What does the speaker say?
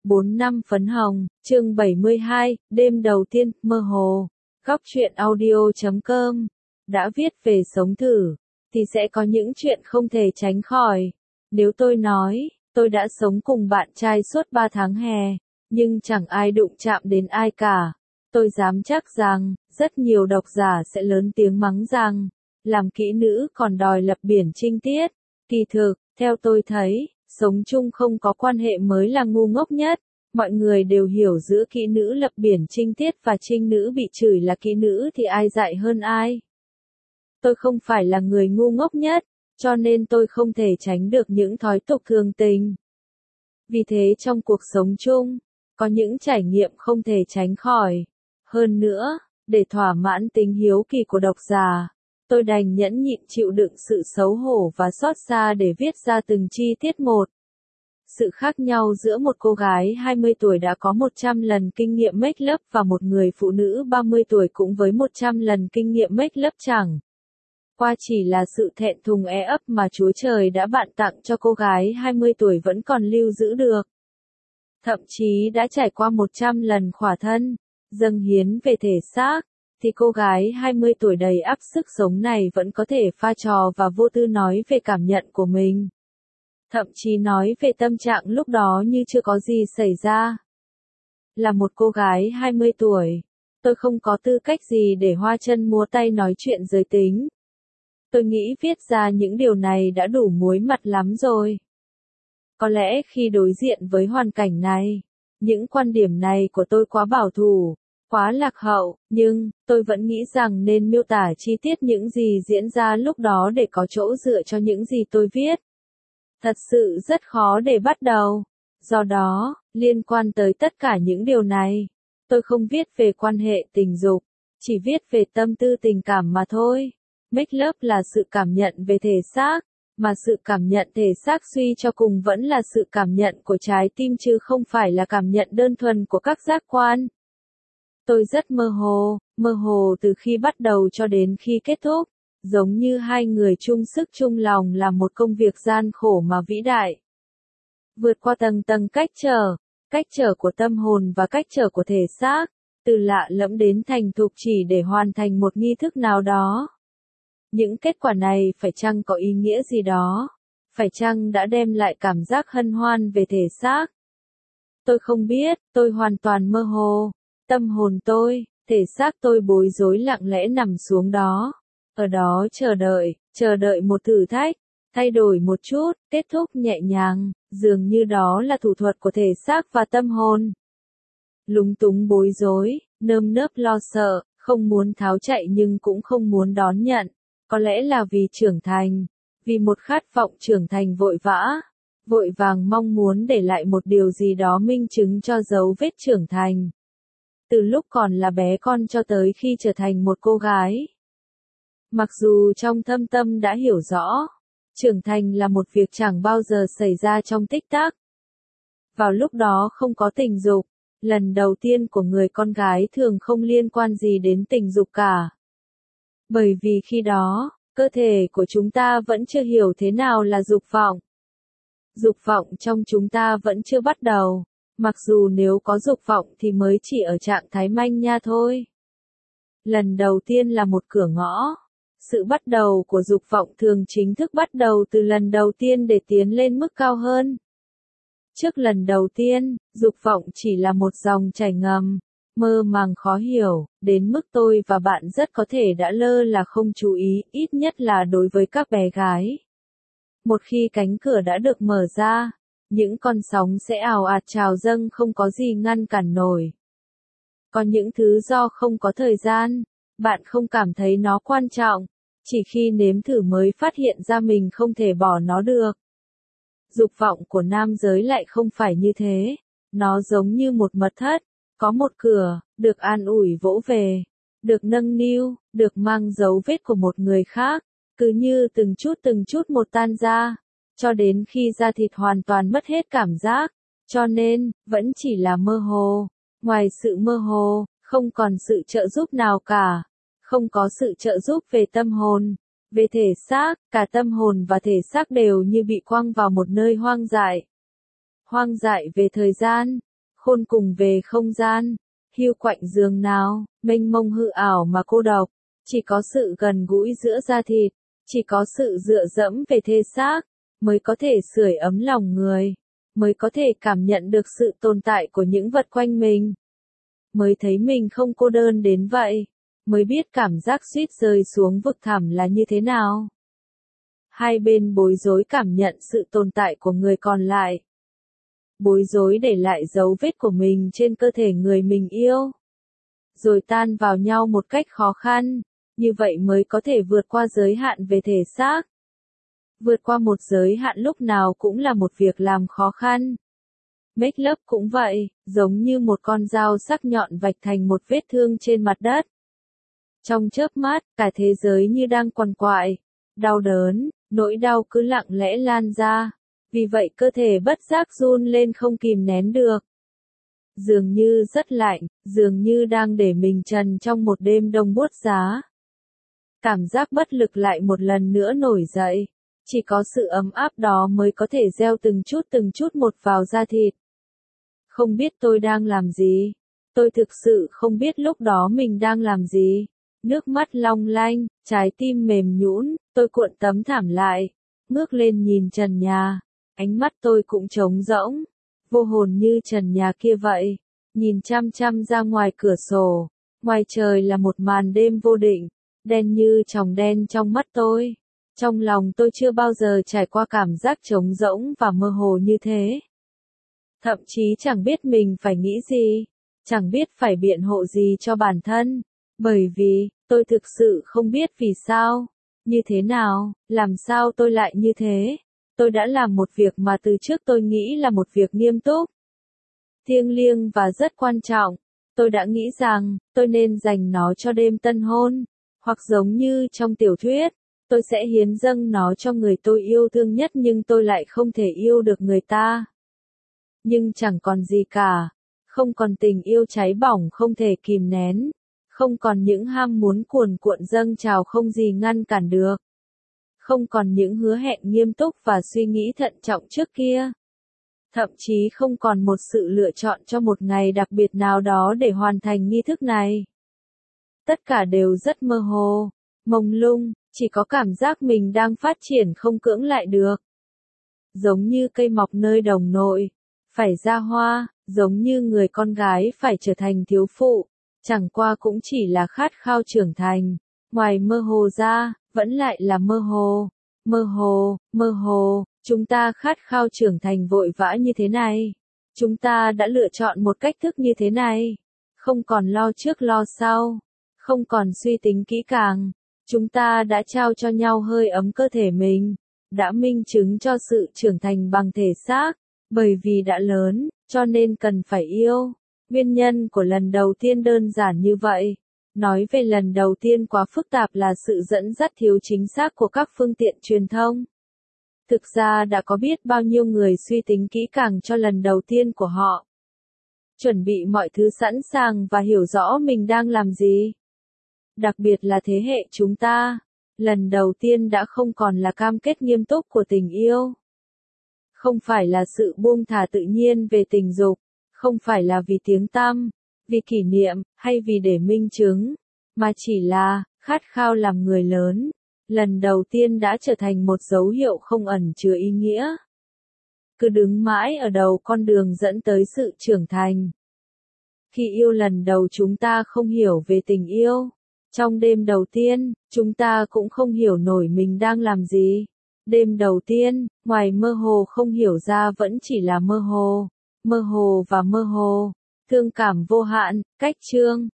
4 năm phấn hồng, chương 72, đêm đầu tiên, mơ hồ. Góc truyện audio.com đã viết về sống thử, thì sẽ có những chuyện không thể tránh khỏi. Nếu tôi nói, tôi đã sống cùng bạn trai suốt 3 tháng hè, nhưng chẳng ai đụng chạm đến ai cả. Tôi dám chắc rằng, rất nhiều độc giả sẽ lớn tiếng mắng rằng, làm kỹ nữ còn đòi lập biển trinh tiết. Kỳ thực, theo tôi thấy, sống chung không có quan hệ mới là ngu ngốc nhất. Mọi người đều hiểu giữa kỹ nữ lập biển trinh tiết và trinh nữ bị chửi là kỹ nữ thì ai dại hơn ai. Tôi không phải là người ngu ngốc nhất, cho nên tôi không thể tránh được những thói tục thường tình. Vì thế trong cuộc sống chung, có những trải nghiệm không thể tránh khỏi. Hơn nữa, để thỏa mãn tính hiếu kỳ của độc giả, tôi đành nhẫn nhịn chịu đựng sự xấu hổ và xót xa để viết ra từng chi tiết một. Sự khác nhau giữa một cô gái 20 tuổi đã có 100 lần kinh nghiệm make up và một người phụ nữ 30 tuổi cũng với 100 lần kinh nghiệm make up chẳng qua chỉ là sự thẹn thùng ấp mà Chúa Trời đã ban tặng cho cô gái 20 tuổi vẫn còn lưu giữ được. Thậm chí đã trải qua 100 lần khỏa thân, dâng hiến về thể xác, thì cô gái 20 tuổi đầy ắp sức sống này vẫn có thể pha trò và vô tư nói về cảm nhận của mình. Thậm chí nói về tâm trạng lúc đó như chưa có gì xảy ra. Là một cô gái 20 tuổi, tôi không có tư cách gì để hoa chân múa tay nói chuyện giới tính. Tôi nghĩ viết ra những điều này đã đủ muối mặt lắm rồi. Có lẽ khi đối diện với hoàn cảnh này, những quan điểm này của tôi quá bảo thủ, quá lạc hậu, nhưng tôi vẫn nghĩ rằng nên miêu tả chi tiết những gì diễn ra lúc đó để có chỗ dựa cho những gì tôi viết. Thật sự rất khó để bắt đầu. Do đó, liên quan tới tất cả những điều này, tôi không viết về quan hệ tình dục, chỉ viết về tâm tư tình cảm mà thôi. Make up là sự cảm nhận về thể xác, mà sự cảm nhận thể xác suy cho cùng vẫn là sự cảm nhận của trái tim chứ không phải là cảm nhận đơn thuần của các giác quan. Tôi rất mơ hồ từ khi bắt đầu cho đến khi kết thúc, giống như hai người chung sức chung lòng làm một công việc gian khổ mà vĩ đại. Vượt qua tầng tầng cách trở của tâm hồn và cách trở của thể xác, từ lạ lẫm đến thành thục chỉ để hoàn thành một nghi thức nào đó. Những kết quả này phải chăng có ý nghĩa gì đó? Phải chăng đã đem lại cảm giác hân hoan về thể xác? Tôi không biết, tôi hoàn toàn mơ hồ. Tâm hồn tôi, thể xác tôi bối rối lặng lẽ nằm xuống đó. Ở đó chờ đợi một thử thách, thay đổi một chút, kết thúc nhẹ nhàng, dường như đó là thủ thuật của thể xác và tâm hồn. Lúng túng bối rối, nơm nớp lo sợ, không muốn tháo chạy nhưng cũng không muốn đón nhận. Có lẽ là vì trưởng thành, vì một khát vọng trưởng thành vội vàng mong muốn để lại một điều gì đó minh chứng cho dấu vết trưởng thành. Từ lúc còn là bé con cho tới khi trở thành một cô gái. Mặc dù trong thâm tâm đã hiểu rõ, trưởng thành là một việc chẳng bao giờ xảy ra trong tích tắc. Vào lúc đó không có tình dục, lần đầu tiên của người con gái thường không liên quan gì đến tình dục cả. Bởi vì khi đó, cơ thể của chúng ta vẫn chưa hiểu thế nào là dục vọng. Dục vọng trong chúng ta vẫn chưa bắt đầu, mặc dù nếu có dục vọng thì mới chỉ ở trạng thái manh nha thôi. Lần đầu tiên là một cửa ngõ. Sự bắt đầu của dục vọng thường chính thức bắt đầu từ lần đầu tiên để tiến lên mức cao hơn. Trước lần đầu tiên, dục vọng chỉ là một dòng chảy ngầm, mơ màng khó hiểu, đến mức tôi và bạn rất có thể đã lơ là không chú ý, ít nhất là đối với các bé gái. Một khi cánh cửa đã được mở ra, những con sóng sẽ ào ạt trào dâng không có gì ngăn cản nổi. Có những thứ do không có thời gian, bạn không cảm thấy nó quan trọng, chỉ khi nếm thử mới phát hiện ra mình không thể bỏ nó được. Dục vọng của nam giới lại không phải như thế, nó giống như một mật thất. Có một cửa, được an ủi vỗ về, được nâng niu, được mang dấu vết của một người khác, cứ như từng chút một tan ra, cho đến khi da thịt hoàn toàn mất hết cảm giác, cho nên, vẫn chỉ là mơ hồ. Ngoài sự mơ hồ, không còn sự trợ giúp nào cả, không có sự trợ giúp về tâm hồn, về thể xác, cả tâm hồn và thể xác đều như bị quăng vào một nơi hoang dại. Hoang dại về thời gian, khôn cùng về không gian, hiu quạnh giường nào, mênh mông hư ảo mà cô độc, chỉ có sự gần gũi giữa da thịt, chỉ có sự dựa dẫm về thể xác, mới có thể sưởi ấm lòng người, mới có thể cảm nhận được sự tồn tại của những vật quanh mình, mới thấy mình không cô đơn đến vậy, mới biết cảm giác suýt rơi xuống vực thẳm là như thế nào. Hai bên bối rối cảm nhận sự tồn tại của người còn lại. Bối rối để lại dấu vết của mình trên cơ thể người mình yêu. Rồi tan vào nhau một cách khó khăn, như vậy mới có thể vượt qua giới hạn về thể xác. Vượt qua một giới hạn lúc nào cũng là một việc làm khó khăn. Make love cũng vậy, giống như một con dao sắc nhọn vạch thành một vết thương trên mặt đất. Trong chớp mắt, cả thế giới như đang quằn quại, đau đớn, nỗi đau cứ lặng lẽ lan ra, vì vậy cơ thể bất giác run lên không kìm nén được. Dường như rất lạnh, dường như đang để mình trần trong một đêm đông buốt giá. Cảm giác bất lực lại một lần nữa nổi dậy, chỉ có sự ấm áp đó mới có thể gieo từng chút một vào da thịt. Không biết tôi đang làm gì, tôi thực sự không biết lúc đó mình đang làm gì. Nước mắt long lanh, trái tim mềm nhũn, tôi cuộn tấm thảm lại, ngước lên nhìn trần nhà, ánh mắt tôi cũng trống rỗng, vô hồn như trần nhà kia vậy, nhìn chăm chăm ra ngoài cửa sổ, ngoài trời là một màn đêm vô định, đen như tròng đen trong mắt tôi. Trong lòng tôi chưa bao giờ trải qua cảm giác trống rỗng và mơ hồ như thế. Thậm chí chẳng biết mình phải nghĩ gì, chẳng biết phải biện hộ gì cho bản thân, bởi vì tôi thực sự không biết vì sao, như thế nào, làm sao tôi lại như thế. Tôi đã làm một việc mà từ trước tôi nghĩ là một việc nghiêm túc, thiêng liêng và rất quan trọng. Tôi đã nghĩ rằng, tôi nên dành nó cho đêm tân hôn, hoặc giống như trong tiểu thuyết, tôi sẽ hiến dâng nó cho người tôi yêu thương nhất nhưng tôi lại không thể yêu được người ta. Nhưng chẳng còn gì cả, không còn tình yêu cháy bỏng không thể kìm nén, không còn những ham muốn cuồn cuộn dâng trào không gì ngăn cản được. Không còn những hứa hẹn nghiêm túc và suy nghĩ thận trọng trước kia. Thậm chí không còn một sự lựa chọn cho một ngày đặc biệt nào đó để hoàn thành nghi thức này. Tất cả đều rất mơ hồ, mông lung, chỉ có cảm giác mình đang phát triển không cưỡng lại được. Giống như cây mọc nơi đồng nội, phải ra hoa, giống như người con gái phải trở thành thiếu phụ, chẳng qua cũng chỉ là khát khao trưởng thành, ngoài mơ hồ ra, vẫn lại là mơ hồ, mơ hồ, chúng ta khát khao trưởng thành vội vã như thế này. Chúng ta đã lựa chọn một cách thức như thế này, không còn lo trước lo sau, không còn suy tính kỹ càng, chúng ta đã trao cho nhau hơi ấm cơ thể mình, đã minh chứng cho sự trưởng thành bằng thể xác, bởi vì đã lớn, cho nên cần phải yêu. Nguyên nhân của lần đầu tiên đơn giản như vậy. Nói về lần đầu tiên quá phức tạp là sự dẫn dắt thiếu chính xác của các phương tiện truyền thông. Thực ra đã có biết bao nhiêu người suy tính kỹ càng cho lần đầu tiên của họ. Chuẩn bị mọi thứ sẵn sàng và hiểu rõ mình đang làm gì. Đặc biệt là thế hệ chúng ta, lần đầu tiên đã không còn là cam kết nghiêm túc của tình yêu. Không phải là sự buông thả tự nhiên về tình dục, không phải là vì tiếng tăm, vì kỷ niệm, hay vì để minh chứng, mà chỉ là khát khao làm người lớn. Lần đầu tiên đã trở thành một dấu hiệu không ẩn chứa ý nghĩa. Cứ đứng mãi ở đầu con đường dẫn tới sự trưởng thành. Khi yêu lần đầu chúng ta không hiểu về tình yêu. Trong đêm đầu tiên, chúng ta cũng không hiểu nổi mình đang làm gì. Đêm đầu tiên, ngoài mơ hồ không hiểu ra vẫn chỉ là mơ hồ và mơ hồ. Thương cảm vô hạn, cách chương.